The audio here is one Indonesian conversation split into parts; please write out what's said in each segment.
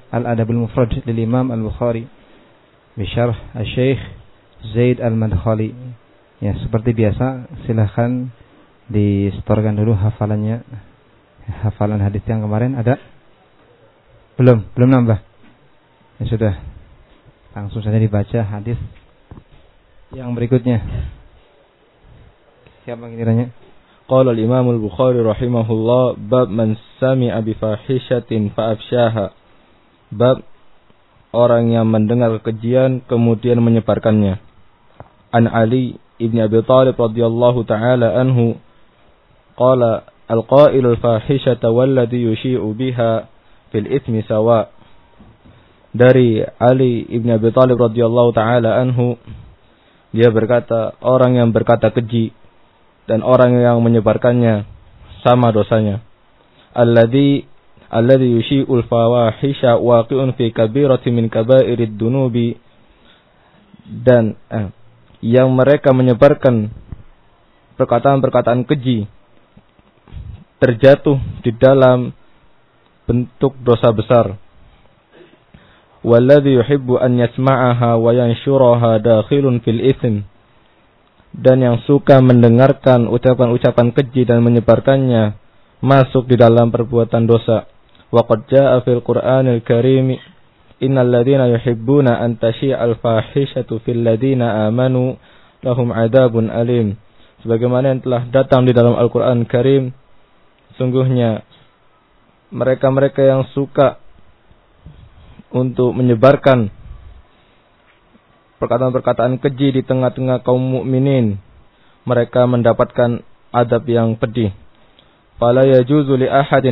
Al-Adabul Mufrad lil Imam Al-Bukhari bi syarh Asy-Syaikh Zaid Al-Madkhali. Ya, seperti biasa silahkan disetorkan dulu hafalannya. Hafalan hadis yang kemarin ada? Belum nambah. Ya sudah. Langsung saja dibaca hadis yang berikutnya. Siapa yang kiranya? Qala al-Imam Al-Bukhari rahimahullah, bab man sami'a bi fahishatin fa afshaha. Bab orang yang mendengar kekejian kemudian menyebarkannya. An Ali ibn Abi Thalib radhiyallahu taala anhu qala al-qailul fahishata walladhi yushi'u biha fil itsmi sawa. Dari Ali ibn Abi Thalib radhiyallahu taala anhu, dia berkata, orang yang berkata keji dan orang yang menyebarkannya sama dosanya. Alladhi yushi'ul fawahisha waqi'un fi kabiratin min kaba'irid dunubi. Dan yang mereka menyebarkan perkataan-perkataan keji terjatuh di dalam bentuk dosa besar. Walladhi yuhibbu an yasma'aha wa yanshuraha dakhilun fil itsm. Dan yang suka mendengarkan ucapan-ucapan keji dan menyebarkannya masuk di dalam perbuatan dosa. Wa qad jaa'a fil Qur'anil Karim innal ladzina yuhibbuna an tashi'al fahishatu fil ladzina amanu lahum 'adzabun alim. Sebagaimana yang telah datang di dalam Al-Qur'an Karim, sungguhnya mereka-mereka yang suka untuk menyebarkan perkataan-perkataan keji di tengah-tengah kaum mukminin, mereka mendapatkan adab yang pedih. Fala yajuzu li ahadin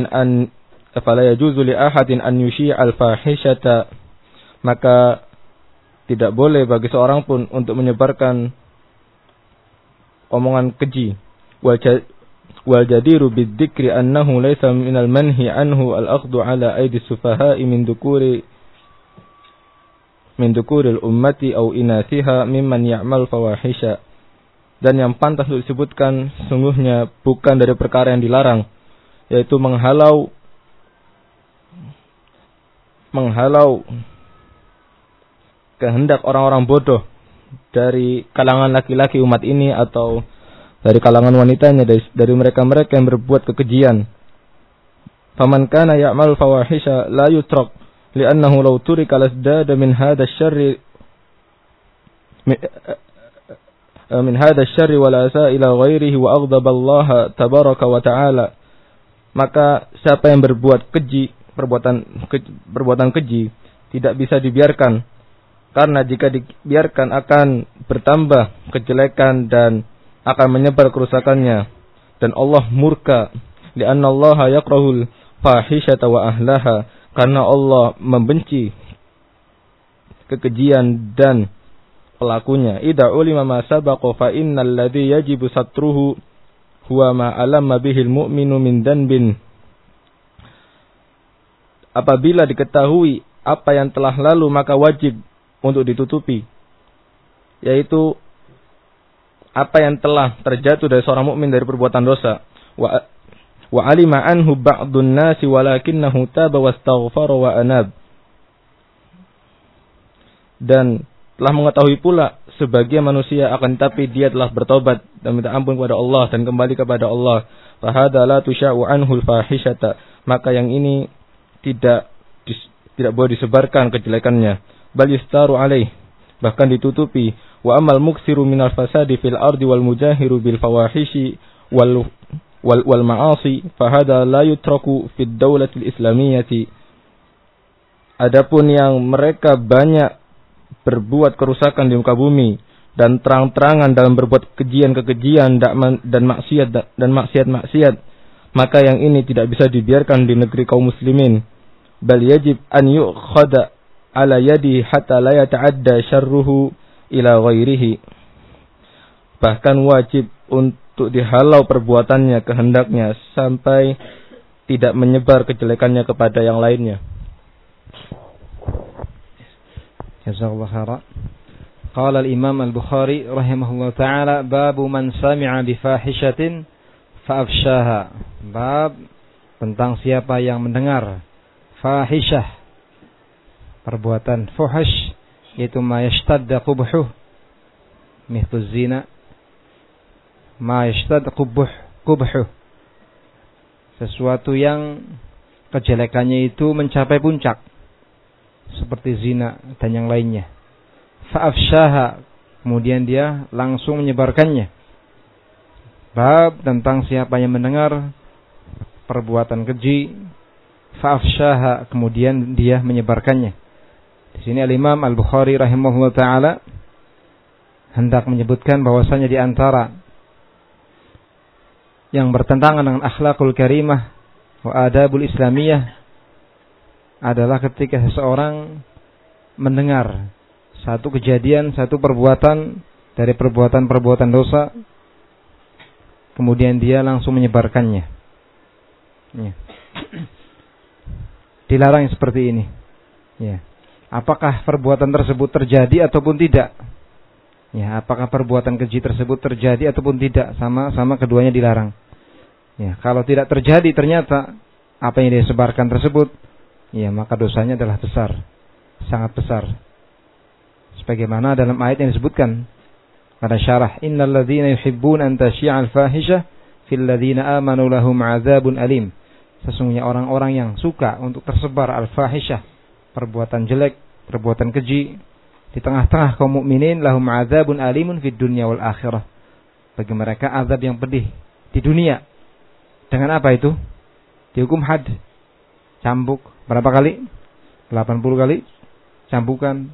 an yushi'al fahishata. Maka tidak boleh bagi seorang pun untuk menyebarkan omongan keji. Wal jadiru bidzikri annahu laysa minal manhi anhu al-akhdhu ala aidi sufaha'i min dukuril ummati au inathiha mimman ya'mal fawahisha. Dan yang pantas untuk disebutkan sungguhnya bukan dari perkara yang dilarang, yaitu menghalau kehendak orang-orang bodoh dari kalangan laki-laki umat ini atau dari kalangan wanitanya, dari mereka-mereka yang berbuat kekejian. Faman kana ya'mal fawahisha la yutrak li'annahu law turika lasdada min hadha asy-syarri wa la sa ila ghairihi wa aghdaba Allah tabaraka wa ta'ala. Maka siapa yang berbuat keji, perbuatan keji tidak bisa dibiarkan, karena jika dibiarkan akan bertambah kejelekan dan akan menyebar kerusakannya, dan Allah murka. Li'anna Allah yakrahul fahishata wa ahlaha, karena Allah membenci kekejian dan pelakunya. Idza ulima ma sabaqa fa innal ladzi yajibu satruhu huwa ma alamma bihil mu'minu min danbin. Apabila diketahui apa yang telah lalu, maka wajib untuk ditutupi, yaitu apa yang telah terjatuh dari seorang mukmin dari perbuatan dosa. Wa alima anhu ba'dun nasi walakinnahu taba wastaghfara wa anab. Dan telah mengetahui pula sebagian manusia, akan tapi dia telah bertobat dan minta ampun kepada Allah dan kembali kepada Allah. Fa hadza la tusya'u anhu al-fahishata. Maka yang ini tidak boleh disebarkan kejelekannya. Bal yustaru alaih, bahkan ditutupi. Wa amal muksiru minal fasadi fil ardi wal mujahiru bil fawahishi wal ma'asi fahada la yutraku fid daulatil islamiyyati. Adapun yang mereka banyak berbuat kerusakan di muka bumi dan terang-terangan dalam berbuat kekejian dan maksiat, maka yang ini tidak bisa dibiarkan di negeri kaum muslimin. Bal yajib an yu'khadha ala yadi hatta la yata'adda syarruhu ila ghairihi. Bahkan wajib untuk dihalau perbuatannya, kehendaknya, sampai tidak menyebar kejelekannya kepada yang lainnya. Jazakallahu khairan. Qala al-Imam Al-Bukhari rahimahullah ta'ala, babu man sami'a bi fahishatin fa afshaha. Bab tentang siapa yang mendengar fahishah, perbuatan fuhsh, yaitu ma yashtadda qubhuh, mithlu zina, ma yashtadda qubhuh, sesuatu yang kejelekannya itu mencapai puncak, seperti zina dan yang lainnya. Fa'afshaha, kemudian dia langsung menyebarkannya. Bab tentang siapa yang mendengar perbuatan keji, fa'afshaha, kemudian dia menyebarkannya. Di sini Al-Imam Al-Bukhari rahimahullah ta'ala hendak menyebutkan bahwasanya di antara yang bertentangan dengan akhlakul karimah wa adabul islamiyah adalah ketika seseorang mendengar satu kejadian, satu perbuatan dari perbuatan-perbuatan dosa, kemudian dia langsung menyebarkannya. Ya. Dilarang seperti ini. Ya. Apakah perbuatan tersebut terjadi ataupun tidak? Ya, apakah perbuatan keji tersebut terjadi ataupun tidak? Sama-sama keduanya dilarang. Ya, kalau tidak terjadi ternyata apa yang dia sebarkan tersebut, ya maka dosanya adalah besar, sangat besar. Sebagaimana dalam ayat yang disebutkan pada syarah, innal ladzina yuhibbuna an tashi'al fahisha fil ladzina amanu lahum 'adzabun alim. Sesungguhnya orang-orang yang suka untuk tersebar al-fahisyah, perbuatan jelek, perbuatan keji di tengah-tengah kaum mukminin, lahum 'adzabun alimun fid dunya wal akhirah. Bagi mereka azab yang pedih di dunia. Dengan apa itu? Dihukum had, cambuk berapa kali? 80 kali cambukan.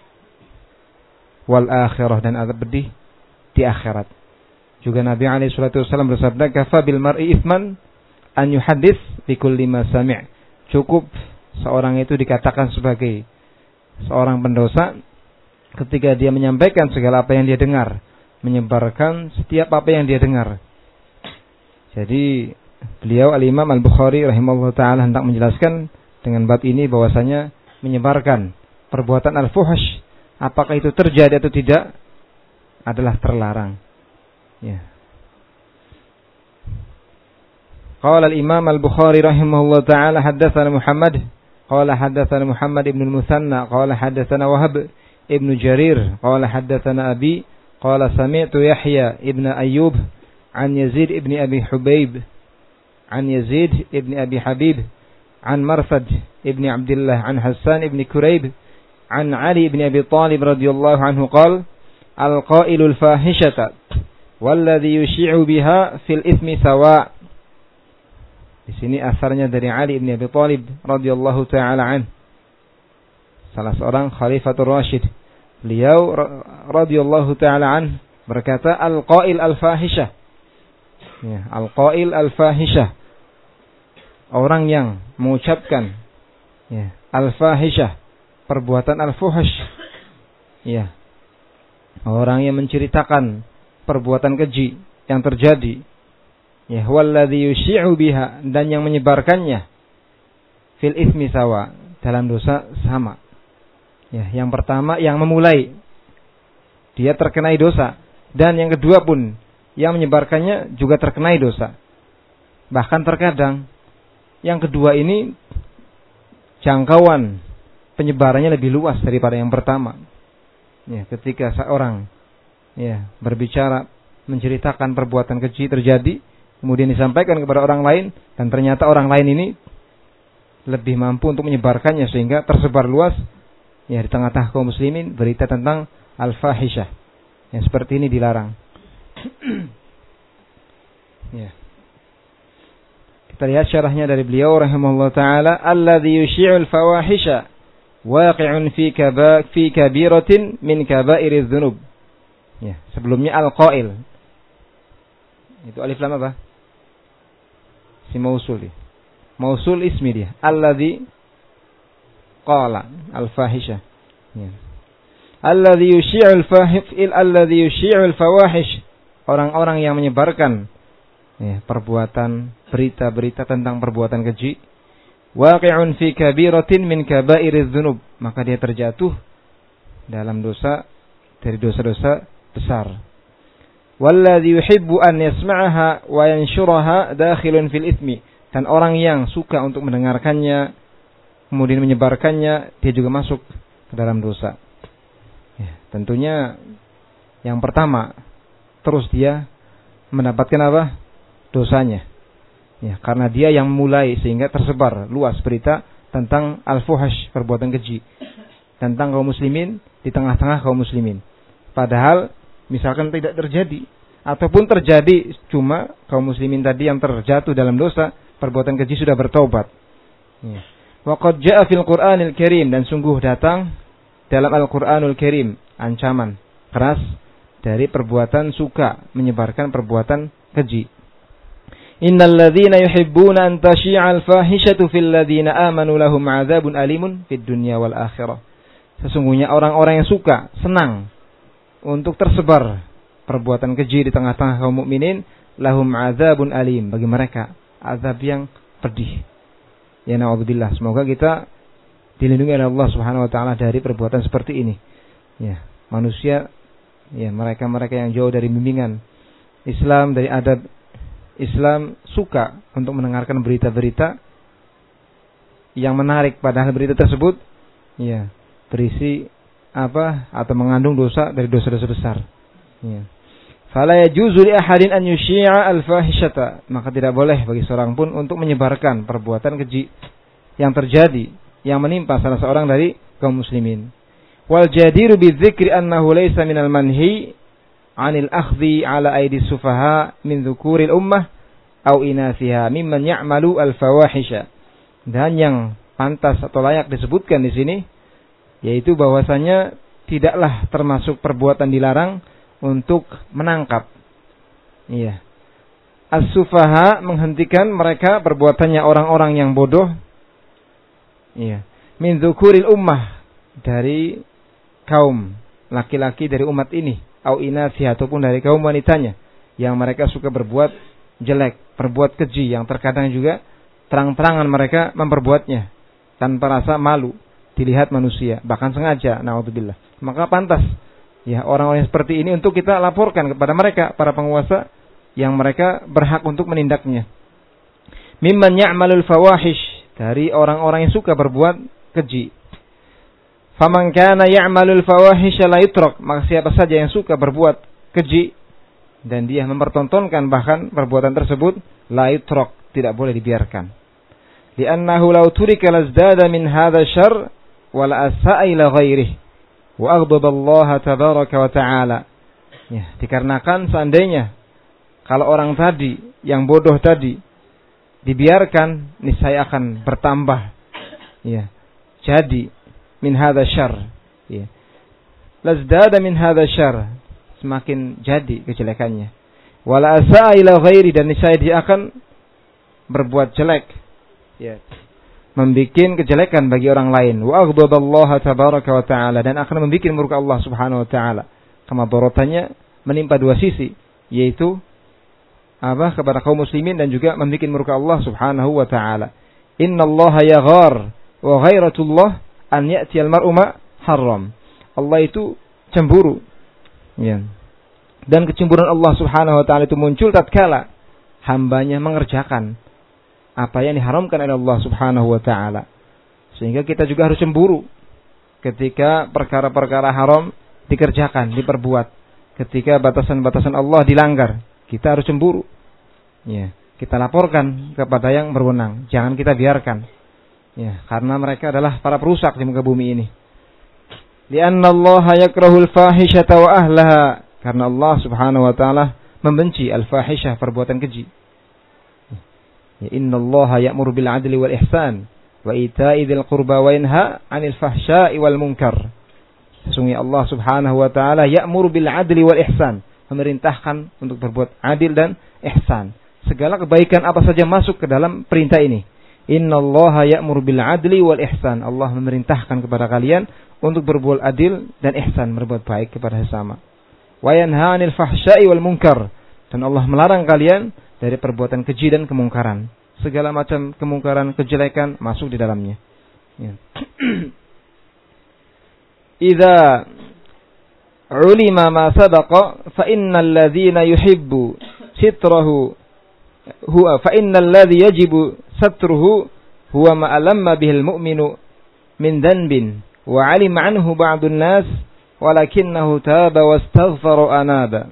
Wal akhirah, dan azab pedih di akhirat. Juga Nabi alaihi salatu wasallam bersabda, kafa bil mar'i itsman an yuhaddits bi kulli ma sami'. Cukup seorang itu dikatakan sebagai seorang pendosa ketika dia menyampaikan segala apa yang dia dengar, menyebarkan setiap apa yang dia dengar. Jadi beliau Al-Imam Al-Bukhari rahimahullah ta'ala hendak menjelaskan dengan bab ini bahwasanya menyebarkan perbuatan al-fuhsh, apakah itu terjadi atau tidak, adalah terlarang. Ya. Qala al-Imam Al-Bukhari rahimahullah ta'ala haddatsana Muhammad qala haddatsana Muhammad ibn al-Musanna qala haddatsana Wahab ibn Jarir qala haddatsana Abi qala sami'tu Yahya ibn Ayyub an Yazid ibn Abi Hubayb an Yazid ibn Abi Habib an Marsad ibn Abdullah an Hassan ibn Kurayb an Ali ibn Abi Talib radhiyallahu anhu qala al-qailul fahishata walladhi yushi'u biha fil ithmi sawa'. Di sini asarnya dari Ali ibn Abi Talib radhiyallahu taala an, salah seorang khalifatul Rasyid. Beliau radhiyallahu taala an berkata, al-qail al-fahisyah. Ya, al-qail al-fahisyah. Orang yang mengucapkan ya, al-fahisyah, perbuatan al-fuhsh. Ya. Orang yang menceritakan perbuatan keji yang terjadi. Ya, walladzi yushi'u biha, dan yang menyebarkannya fil itsmi sawa, dalam dosa sama. Ya, yang pertama yang memulai dia terkenai dosa, dan yang kedua pun yang menyebarkannya juga terkenai dosa. Bahkan terkadang yang kedua ini jangkauan penyebarannya lebih luas daripada yang pertama. Ya, ketika seorang ya berbicara menceritakan perbuatan keji terjadi, kemudian disampaikan kepada orang lain, dan ternyata orang lain ini lebih mampu untuk menyebarkannya sehingga tersebar luas ya di tengah-tengah kaum muslimin berita tentang al-fahisyah. Yang seperti ini dilarang. Ya. Kita lihat syarahnya dari beliau rahimahullah taala, alladzi yushi'ul fawahisha waqi'un fi kabiratin min kaba'iriz dzunub. Ya, sebelumnya al-qail. Itu alif lam apa? Si mausul. Mausul ismi dia. Alladzi qala al-fahisha. Ya. Alladzi yushi'ul fawahish. Orang-orang yang menyebarkan ya, perbuatan, berita-berita tentang perbuatan keji. Waqi'un fi kabiratin min kaba'iriz dzunub. Maka dia terjatuh dalam dosa dari dosa-dosa besar. Walladzi yuhibbu an yasma'aha wa yanshuraha dakhilun fil itsmi. Dan orang yang suka untuk mendengarkannya, kemudian menyebarkannya, dia juga masuk ke dalam dosa. Ya, tentunya yang pertama, terus dia mendapatkan apa? Dosanya. Ya, karena dia yang mulai sehingga tersebar luas berita tentang al-fuhash, perbuatan keji, tentang kaum muslimin di tengah-tengah kaum muslimin. Padahal misalkan tidak terjadi, ataupun terjadi cuma kaum muslimin tadi yang terjatuh dalam dosa, perbuatan keji sudah bertobat. Ya. Wa qad jaa'a fil Qur'anil Karim, dan sungguh datang dalam Al-Qur'anul Karim ancaman keras dari perbuatan suka menyebarkan perbuatan keji. Innal ladzina yuhibbuna an tashi'a al-fahishatu fil ladzina amanu lahum 'adzabun alimun fid dunya wal akhirah. Sesungguhnya orang-orang yang suka, senang untuk tersebar perbuatan keji di tengah-tengah kaum mukminin, lahum 'adzabun alim, bagi mereka azab yang pedih. Ya na'udzubillah, semoga kita dilindungi oleh Allah Subhanahu wa taala dari perbuatan seperti ini. Ya, manusia, ya mereka-mereka yang jauh dari bimbingan Islam, dari adab Islam, suka untuk mendengarkan berita-berita yang menarik, padahal berita tersebut ya berisi apa atau mengandung dosa dari dosa-dosa besar. Ya. Fala yajuzu li ahadin an yushi'a al-fahishata, maka tidak boleh bagi seorang pun untuk menyebarkan perbuatan keji yang terjadi, yang menimpa salah seorang dari kaum muslimin. Wal jadiru bidzikri annahu laysa minal manhi 'anil akhdhi 'ala aidi sufaha min dzukuril ummah aw inathiha mimman ya'malu al-fawahisha. Dan yang pantas atau layak disebutkan di sini yaitu bahwasanya tidaklah termasuk perbuatan dilarang untuk menangkap. Iya. As-sufaha, menghentikan mereka perbuatannya orang-orang yang bodoh. Iya. Min dzukuril ummah, dari kaum laki-laki dari umat ini, au inasi, ataupun dari kaum wanitanya yang mereka suka berbuat jelek, berbuat keji, yang terkadang juga terang-terangan mereka memperbuatnya tanpa rasa malu dilihat manusia, bahkan sengaja, naudzubillah. Maka pantas ya orang-orang seperti ini untuk kita laporkan kepada mereka, para penguasa, yang mereka berhak untuk menindaknya. Mimman ya'malul fawahish, dari orang-orang yang suka berbuat keji. Faman kana ya'malul fawahish la yutrak, maka siapa saja yang suka berbuat keji dan dia mempertontonkan bahkan perbuatan tersebut, la yutrak, tidak boleh dibiarkan. Li'annahu law turika lazdada min hadha syarr wa la asa'a ila ghairihi wa aghdaba Allah tabaraka wa ta'ala. Ya, dikarenakan seandainya kalau orang tadi yang bodoh tadi dibiarkan, niscaya akan bertambah ya jadi min hadza syarr, ya lazdada min hadza syarr, semakin jadi kejelekannya. Wala asa'a ila ghairi, dan niscaya dia akan berbuat jelek, ya membikin kejelekan bagi orang lain. Wa aghdadallaha tabaraka wa ta'ala, dan akan membikin murka Allah Subhanahu wa ta'ala. Kemadaratan menimpa dua sisi, yaitu apa, kepada kaum muslimin dan juga membikin murka Allah Subhanahu wa ta'ala. Innallaha yaghar wa ghairatullah an ya'ti al-mar'u ma haram. Allah itu cemburu. Ya. Dan kecemburuan Allah Subhanahu wa ta'ala itu muncul tatkala hambanya mengerjakan apa yang diharamkan oleh Allah Subhanahu wa ta'ala. Sehingga kita juga harus cemburu ketika perkara-perkara haram dikerjakan, diperbuat. Ketika batasan-batasan Allah dilanggar, kita harus cemburu. Ya, kita laporkan kepada yang berwenang. Jangan kita biarkan. Ya, karena mereka adalah para perusak di muka bumi ini. Li'anna Allah yakrahul fahishata wa ahlaha, karena Allah Subhanahu wa ta'ala membenci al-fahishah, perbuatan keji. Ya, inna Allah ya'muru bil 'adli wal ihsan wa ita'i dzil qurba wa yanha 'anil fahsya'i wal munkar. Sesungguhnya Allah Subhanahu wa ta'ala ya'muru bil 'adli wal ihsan, memerintahkan untuk berbuat adil dan ihsan. Segala kebaikan apa saja masuk ke dalam perintah ini. Innallaha ya'muru bil 'adli wal ihsan. Allah memerintahkan kepada kalian untuk berbuat adil dan ihsan, berbuat baik kepada sesama. Wa yanha 'anil fahsya'i wal munkar. Dan Allah melarang kalian dari perbuatan keji dan kemungkaran. Segala macam kemungkaran, kejelekan masuk di dalamnya. Ya. Idza ulima ma sabaqa fa innal ladzina yuhibbu sitrahu huwa fa innal ladzi yajibu satruhu huwa ma alamma bihil mu'minu min dhanbin wa 'alima 'anhu ba'dun nas walakinnahu taba wastaghfara anaba.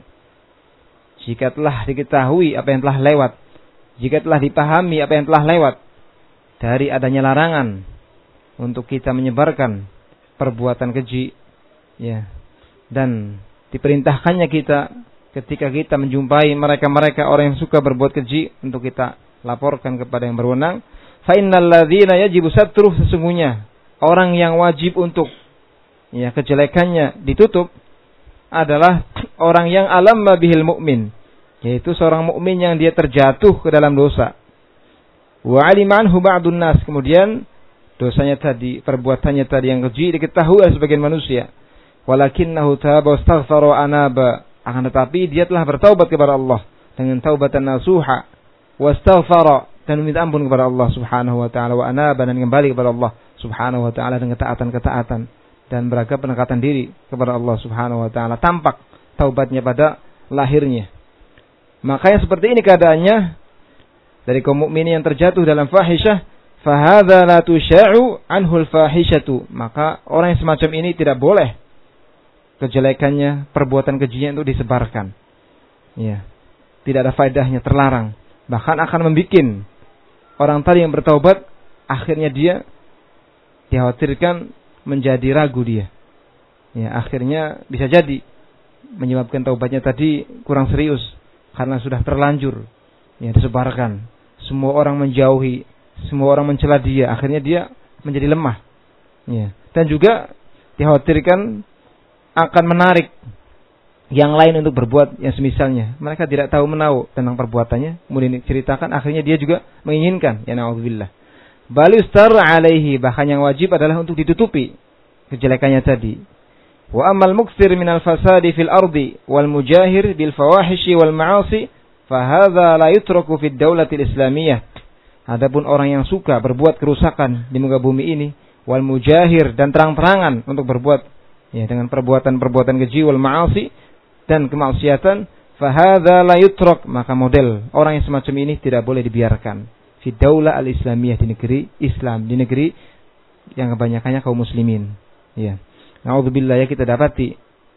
Jika telah diketahui apa yang telah lewat, jika telah dipahami apa yang telah lewat dari adanya larangan untuk kita menyebarkan perbuatan keji, ya, dan diperintahkannya kita ketika kita menjumpai mereka-mereka orang yang suka berbuat keji untuk kita laporkan kepada yang berwenang. Fa innal ladzina yajibu satruh, sesungguhnya orang yang wajib untuk kejelekannya ditutup adalah orang yang alamma bihil mu'min, yaitu seorang mukmin yang dia terjatuh ke dalam dosa. Wa alima anhu ba'dun nas, kemudian dosanya tadi, perbuatannya tadi yang keji diketahui oleh sebagian manusia. Walakinnahu taba wastaghfara anaba, akan tetapi dia telah bertaubat kepada Allah dengan taubatan nasuha, wastaghfara, dan meminta ampun kepada Allah Subhanahu wa taala, wa anaba, dan kembali kepada Allah Subhanahu wa taala dengan ketaatan-ketaatan dan beragam pendekatan diri kepada Allah Subhanahu wa taala. Tampak taubatnya pada lahirnya. Makanya seperti ini keadaannya dari kaum mukminin yang terjatuh dalam fahisyah, fa hadza la tusya'u anhu al-fahishatu, maka orang yang semacam ini tidak boleh kejelekannya, perbuatan kejinya itu disebarkan. Ya. Tidak ada faedahnya, terlarang. Bahkan akan membikin orang tadi yang bertaubat akhirnya dia dikhawatirkan menjadi ragu dia. Ya, akhirnya bisa jadi menyebabkan taubatnya tadi kurang serius karena sudah terlanjur disebarkan. Semua orang menjauhi, semua orang mencela dia, akhirnya dia menjadi lemah. Ya. Dan juga dikhawatirkan akan menarik yang lain untuk berbuat yang semisalnya. Mereka tidak tahu menahu tentang perbuatannya, kemudian diceritakan, akhirnya dia juga menginginkan. Ya na'udzubillah. Bal yustar alaihi, bahkan yang wajib adalah untuk ditutupi kejelekannya tadi. Wa amal muktsir minal fasadi fil ardi wal mujahir bil fawahishi wal ma'asi fa hadza la yutraku fid daulatil islamiyah. Adapun orang yang suka berbuat kerusakan di muka bumi ini, wal mujahir, dan terang-terangan untuk berbuat dengan perbuatan-perbuatan keji, wal ma'asi, dan kemaksiatan, fa hadza la yutrak, maka model orang yang semacam ini tidak boleh dibiarkan fi daulah al-islamiyah, di negeri Islam, di negeri yang kebanyakannya kaum muslimin. Ya. Na'udzubillah, ya, kita dapati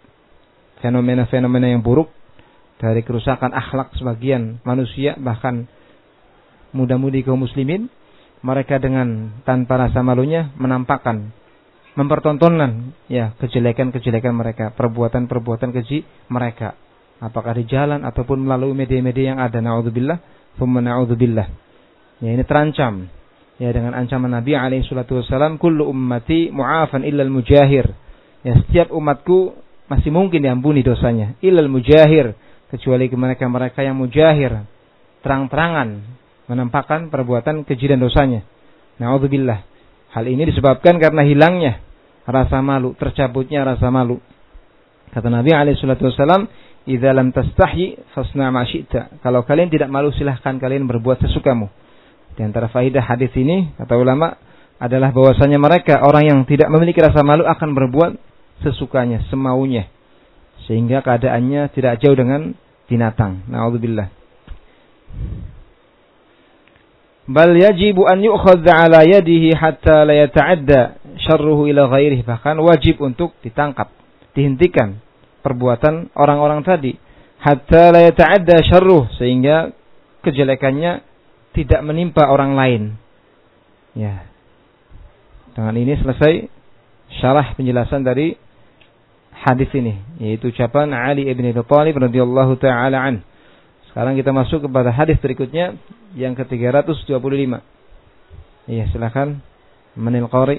fenomena-fenomena yang buruk dari kerusakan akhlak sebagian manusia, bahkan muda-mudi kaum muslimin. Mereka dengan tanpa rasa malunya menampakkan, mempertontonkan kejelekan-kejelekan mereka, perbuatan-perbuatan keji mereka, apakah di jalan ataupun melalui media-media yang ada. Na'udzubillah, thumma na'udzubillah. Ya, ini terancam dengan ancaman Nabi alaihi salatu wasallam, kullu ummati mu'afan illal mujahir. Ya, setiap umatku masih mungkin diampuni dosanya, illal mujahir, kecuali mereka-mereka yang mujahir, terang-terangan menampakkan perbuatan keji dan dosanya. Na'udzubillah. Hal ini disebabkan karena hilangnya rasa malu, tercabutnya rasa malu. Kata Nabi alaihi salatu wasallam, "Idza lam tastahyi fasna' ma syi'ta." Kalau kalian tidak malu, silahkan kalian berbuat sesukamu. Di antara faidah hadis ini, kata ulama, adalah bahwasanya mereka orang yang tidak memiliki rasa malu akan berbuat sesukanya, semaunya, sehingga keadaannya tidak jauh dengan binatang. Na'udzubillah. Bal yajibu an yu'khadha 'ala yadihi hatta la yata'adda syarruhu ila ghairihi, bahkan wajib untuk ditangkap, dihentikan perbuatan orang-orang tadi, hatta la yata'adda syarruh, sehingga kejelekannya tidak menimpa orang lain. Ya. Dengan ini selesai syarah penjelasan dari hadis ini, yaitu ucapan Ali ibn Abi Thalib radhiyallahu taala an. Sekarang kita masuk kepada hadis berikutnya yang ke-325. Iya, silakan Manil Qari.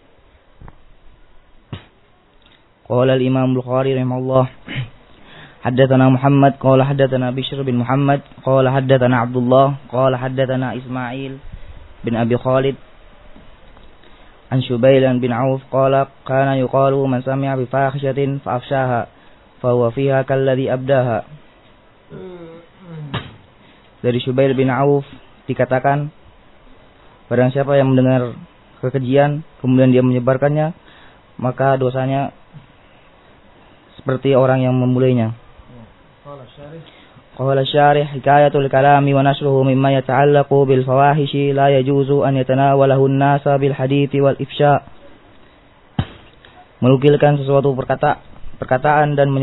Qala al-Imam Bukhari rahimahullah, حدثنا محمد قال حدثنا بشر بن محمد قال حدثنا عبد الله قال حدثنا إسماعيل بن أبي خالد عن شبيل بن عوف قال كان يقال من سمع بفاحشة فأفشاها فهو فيها كالذي أبداها. Dari Syubail bin Auf dikatakan, barang siapa yang mendengar kekejian kemudian dia menyebarkannya, maka dosanya seperti orang yang memulainya. Qala syarih hikayatul kalami wa nashruhu mimma yata'allaqu bil fawahishi la yajuzu an yatanawalahu an-nasa bil hadithi wal ifsha menukilkan sesuatu perkataan dan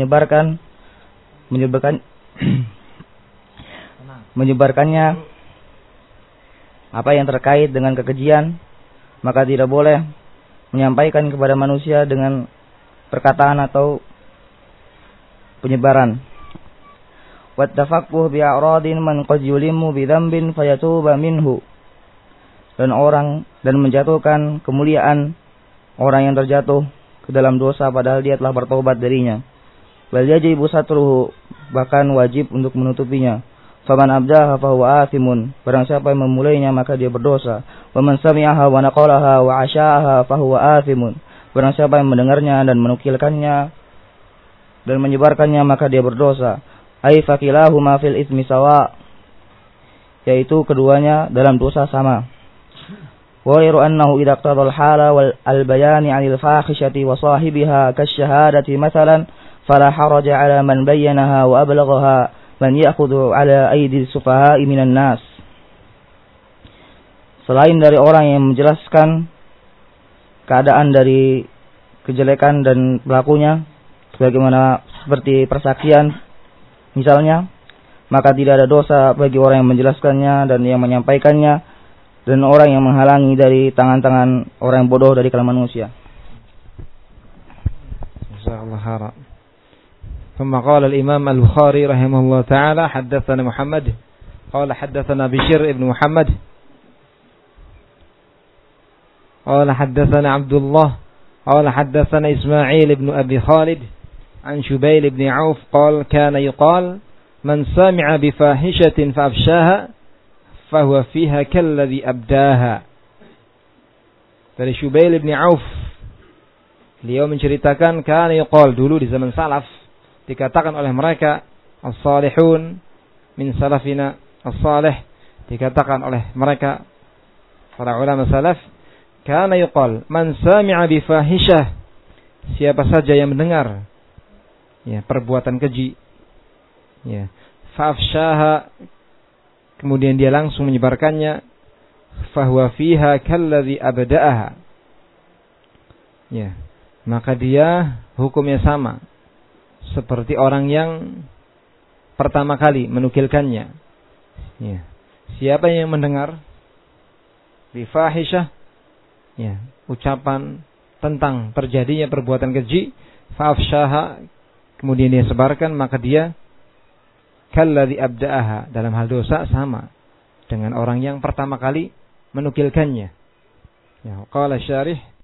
menyebarkannya apa yang terkait dengan kekejian, maka tidak boleh menyampaikan kepada manusia dengan perkataan atau penyebaran. Wattafaqquh bi'aradin man qad yulimmu bidzambin fayatuba minhu. Dan menjatuhkan kemuliaan orang yang terjatuh ke dalam dosa padahal dia telah bertobat darinya. Bal yajibu satruhu, bahkan wajib untuk menutupinya. Faman abdaha fahuwa athimun, barang siapa yang memulainya maka dia berdosa. Wa man sami'aha wa naqalaha wa asya'aha fahuwa athimun, barang siapa yang mendengarnya dan menukilkannya dan menyebarkannya maka dia berdosa. Ai fakilahuma fil itsmi sawa, yaitu keduanya dalam dosa sama. Wa ghairu annahu idza qtada al-hala wal al-bayani 'anil fahishati wa sahibiha kasyahadati mathalan fala haraja 'ala man bayyanaha wa ablaghaha man ya'khudhu 'ala aidi sufaha'i minan nas. Selain dari orang yang menjelaskan keadaan dari kejelekan dan pelakunya, sebagaimana seperti persaksian misalnya, maka tidak ada dosa bagi orang yang menjelaskannya dan yang menyampaikannya, dan orang yang menghalangi dari tangan-tangan orang yang bodoh dari kalangan manusia. Jazakallahu khairan. ثم قال الإمام البخاري رحمه الله تعالى حدثنا محمد قال حدثنا بشر ابن محمد قال حدثنا عبد الله قال حدثنا إسماعيل بن أبي خالد عن شبيل بن عوف قال كان يقال من سمع بفاحشة فأفشاها فهو فيها كالذي أبداها. Dari Shubail bin Auf, beliau menceritakan kana yuqal, dulu di zaman salaf dikatakan oleh mereka as-salihun min salafina as-salih, dikatakan oleh mereka para ulama salaf, kana yuqal man sami'a bi fahishah, siapa saja yang mendengar ya perbuatan keji ya fa'afshaha, kemudian dia langsung menyebarkannya, fahuwa fiha kalladzi abda'aha, ya maka dia hukumnya sama seperti orang yang pertama kali menukilkannya. Ya. Siapa yang mendengar bifahisyah, ya, ucapan tentang terjadinya perbuatan keji, fa'afshaha, kemudian dia sebarkan, maka dia kalladzi abda'aha, dalam hal dosa sama dengan orang yang pertama kali menukilkannya. Ya, qala syarih